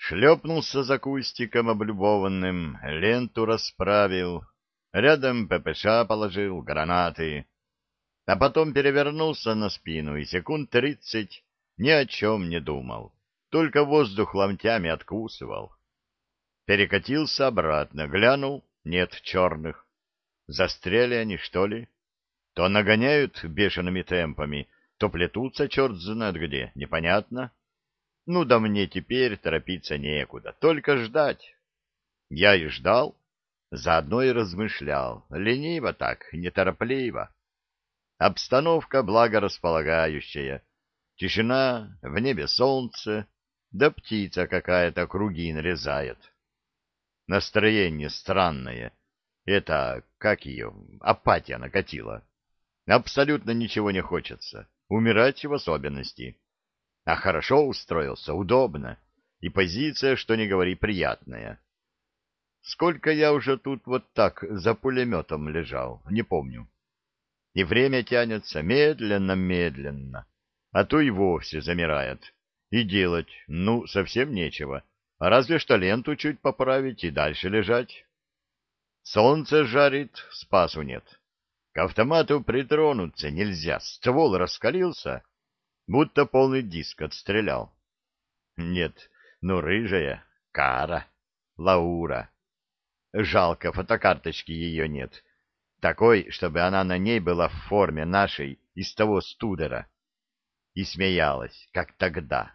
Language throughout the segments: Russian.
Шлепнулся за кустиком облюбованным, ленту расправил, рядом ППШ положил, гранаты, а потом перевернулся на спину и секунд 30 ни о чем не думал, только воздух ломтями откусывал. Перекатился обратно, глянул, нет черных. Застряли они, что ли? То нагоняют бешеными темпами, то плетутся черт знает где, непонятно. Ну да мне теперь торопиться некуда, только ждать. Я и ждал, заодно и размышлял, лениво так, неторопливо. Обстановка благорасполагающая, тишина, в небе солнце, да птица какая-то круги нарезает. Настроение странное, это, как ее, апатия накатила. Абсолютно ничего не хочется, умирать в особенности. А хорошо устроился, удобно, и позиция, что ни говори, приятная. Сколько я уже тут вот так за пулеметом лежал, не помню. И время тянется медленно-медленно, а то и вовсе замирает. И делать, ну, совсем нечего, а разве что ленту чуть поправить и дальше лежать. Солнце жарит, спасу нет. К автомату притронуться нельзя, ствол раскалился, будто полный диск отстрелял. Нет, ну рыжая, Кара, Лаура. Жалко, фотокарточки ее нет. Такой, чтобы она на ней была в форме нашей, из того студера. И смеялась, как тогда.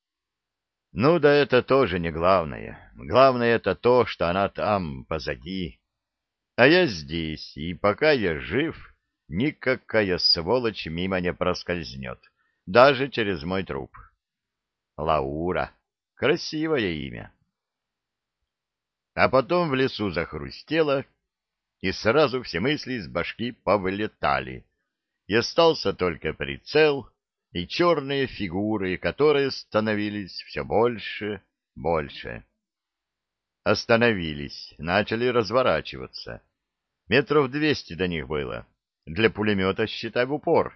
Ну да это тоже не главное. Главное это то, что она там, позади. А я здесь, и пока я жив, никакая сволочь мимо не проскользнет, даже через мой труп. Лаура. Красивое имя. А потом в лесу захрустело, и сразу все мысли из башки повылетали, и остался только прицел и черные фигуры, которые становились все больше. Остановились, начали разворачиваться. Метров 200 до них было. Для пулемета, считай, в упор.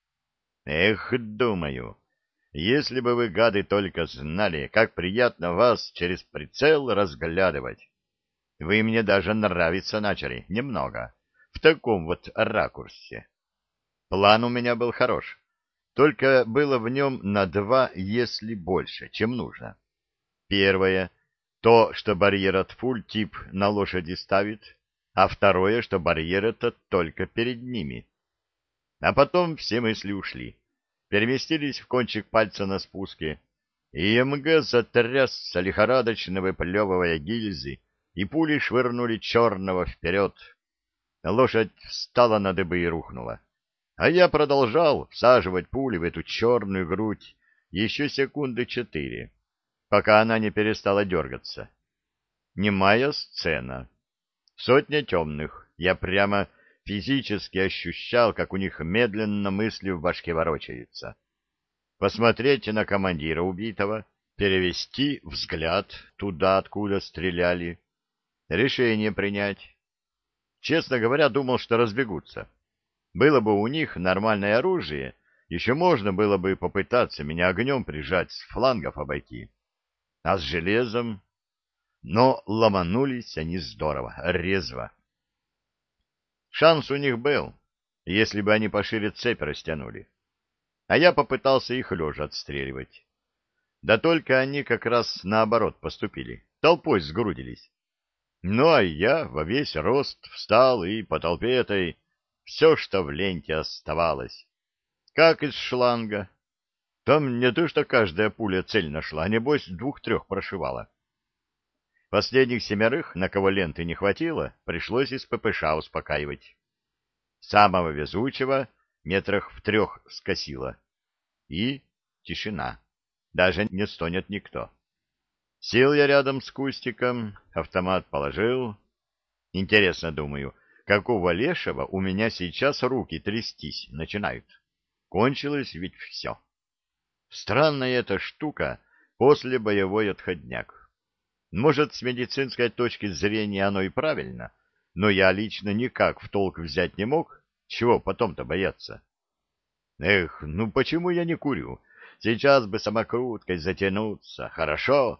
Эх, думаю, если бы вы, гады, только знали, как приятно вас через прицел разглядывать. Вы мне даже нравиться начали, немного, в таком вот ракурсе. План у меня был хорош, только было в нем на 2, если больше, чем нужно. Первое — то, что барьер от пуль тип на лошади ставит, а второе, что барьер этот только перед ними. А потом все мысли ушли, переместились в кончик пальца на спуске, и МГ затрясся, лихорадочно выплевывая гильзы, и пули швырнули черного вперед. Лошадь встала на дыбы и рухнула. А я продолжал всаживать пули в эту черную грудь еще секунды 4, пока она не перестала дергаться. Немая сцена. Сотня темных. Я прямо физически ощущал, как у них медленно мысли в башке ворочаются. Посмотреть на командира убитого, перевести взгляд туда, откуда стреляли, решение принять. Честно говоря, думал, что разбегутся. Было бы у них нормальное оружие, еще можно было бы попытаться меня огнем прижать, с флангов обойти. А с железом... Но ломанулись они здорово, резво. Шанс у них был, если бы они пошире цепь растянули. А я попытался их лежа отстреливать. Да только они как раз наоборот поступили, толпой сгрудились. Ну, а я во весь рост встал и по толпе этой все, что в ленте оставалось. Как из шланга. Там не то, что каждая пуля цель нашла, а небось 2-3 прошивала. Последних 7, на кого ленты не хватило, пришлось из ППШ успокаивать. Самого везучего метрах в 3 скосило. И тишина. Даже не стонет никто. Сел я рядом с кустиком, автомат положил. Интересно, думаю, какого лешего у меня сейчас руки трястись начинают? Кончилось ведь все. Странная эта штука после боевой отходняк. Может, с медицинской точки зрения оно и правильно, но я лично никак в толк взять не мог, чего потом-то бояться. Эх, ну почему я не курю? Сейчас бы самокруткой затянуться, хорошо.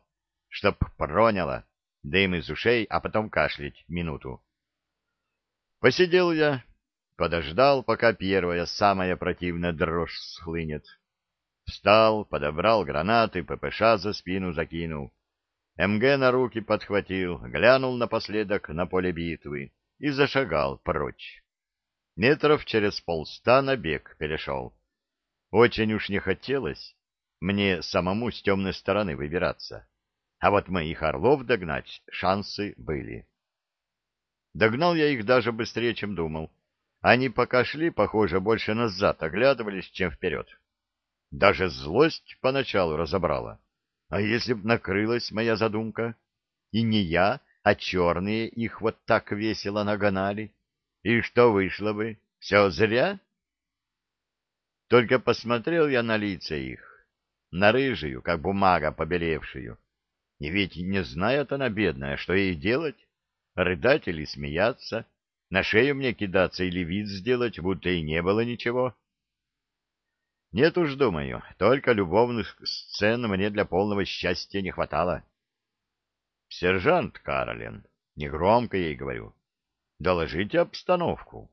чтоб проняло, дым из ушей, а потом кашлять минуту. Посидел я, подождал, пока первая, самая противная дрожь схлынет. Встал, подобрал гранаты, ППШ за спину закинул. МГ на руки подхватил, глянул напоследок на поле битвы и зашагал прочь. Метров через 100 на бег перешел. Очень уж не хотелось мне самому с темной стороны выбираться. А вот моих орлов догнать шансы были. Догнал я их даже быстрее, чем думал. Они пока шли, похоже, больше назад оглядывались, чем вперед. Даже злость поначалу разобрала. А если б накрылась моя задумка? И не я, а черные их вот так весело нагонали. И что вышло бы? Все зря? Только посмотрел я на лица их, на рыжую, как бумага побелевшую. И ведь не знает она, бедная, что ей делать? Рыдать или смеяться? На шею мне кидаться или вид сделать, будто и не было ничего? Нет уж, думаю, только любовных сцен мне для полного счастья не хватало. Сержант Каролин, негромко ей говорю, доложите обстановку.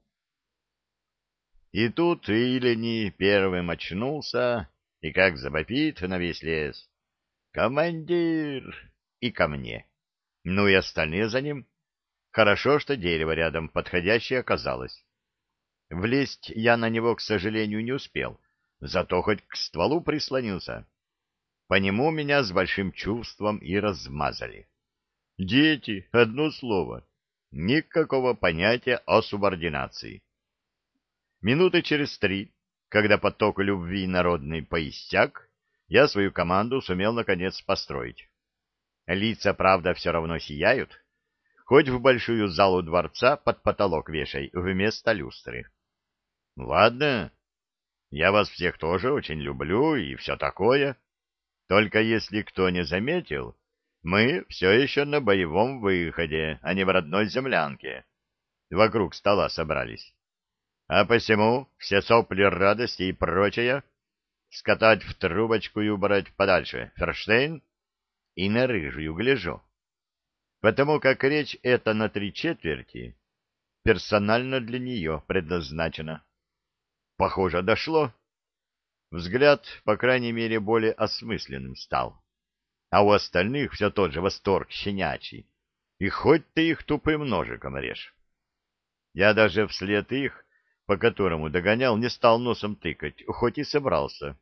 И тут Илени первым очнулся и как завопит на весь лес. «Командир!» И ко мне. Ну и остальные за ним. Хорошо, что дерево рядом подходящее оказалось. Влезть я на него, к сожалению, не успел, зато хоть к стволу прислонился. По нему меня с большим чувством и размазали. Дети, одно слово. Никакого понятия о субординации. Минуты через 3, когда поток любви народный поиссяк, я свою команду сумел наконец построить. Лица, правда, все равно сияют, хоть в большую залу дворца под потолок вешай вместо люстры. Ладно, я вас всех тоже очень люблю и все такое. Только если кто не заметил, мы все еще на боевом выходе, а не в родной землянке. Вокруг стола собрались. А посему все сопли радости и прочее скатать в трубочку и убрать подальше. Ферштейн? И на рыжую гляжу. Потому как речь эта на 3/4 персонально для нее предназначена. Похоже, дошло. Взгляд, по крайней мере, более осмысленным стал. А у остальных все тот же восторг щенячий. И хоть ты их тупым ножиком режь. Я даже вслед их, по которому догонял, не стал носом тыкать, хоть и собрался.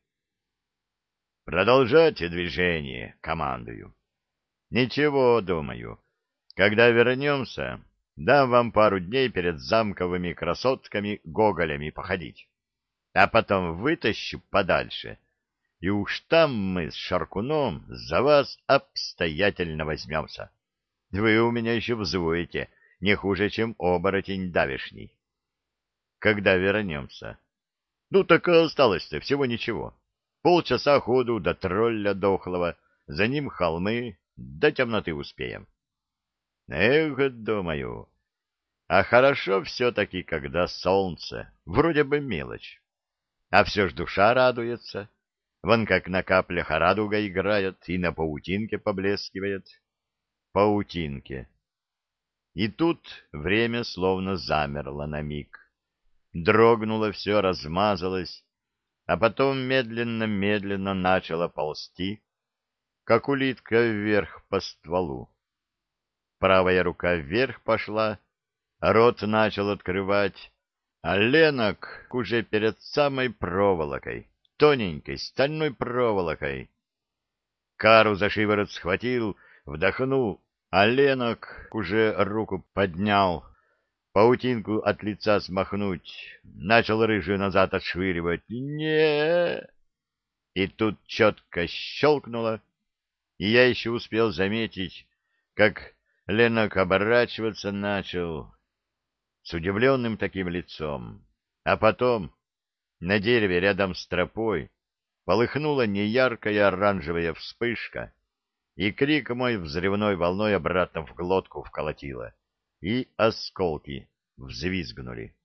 Продолжайте движение, командую. Ничего, думаю. Когда вернемся, дам вам пару дней перед замковыми красотками-гоголями походить. А потом вытащу подальше, и уж там мы с Шаркуном за вас обстоятельно возьмемся. Вы у меня еще взвоите, не хуже, чем оборотень давешний. Когда вернемся? Ну, так осталось-то всего ничего. Полчаса ходу до тролля дохлого, за ним холмы, до темноты успеем. Эх, думаю, а хорошо все-таки, когда солнце, вроде бы мелочь. А все ж душа радуется. Вон как на каплях радуга играет и на паутинке поблескивает. Паутинке. И тут время словно замерло на миг. Дрогнуло все, размазалось, а потом медленно-медленно начало ползти, как улитка вверх по стволу. Правая рука вверх пошла, рот начал открывать, а Ленок уже перед самой проволокой, тоненькой стальной проволокой. Кару за шиворот схватил, вдохнул, а Ленок уже руку поднял, паутинку от лица смахнуть, начал рыжую назад отшвыривать. Не! И тут четко щелкнуло, и я еще успел заметить, как Ленок оборачиваться начал с удивленным таким лицом. А потом на дереве рядом с тропой полыхнула неяркая оранжевая вспышка, и крик мой взрывной волной обратно в глотку вколотило, и осколки взвизгнули.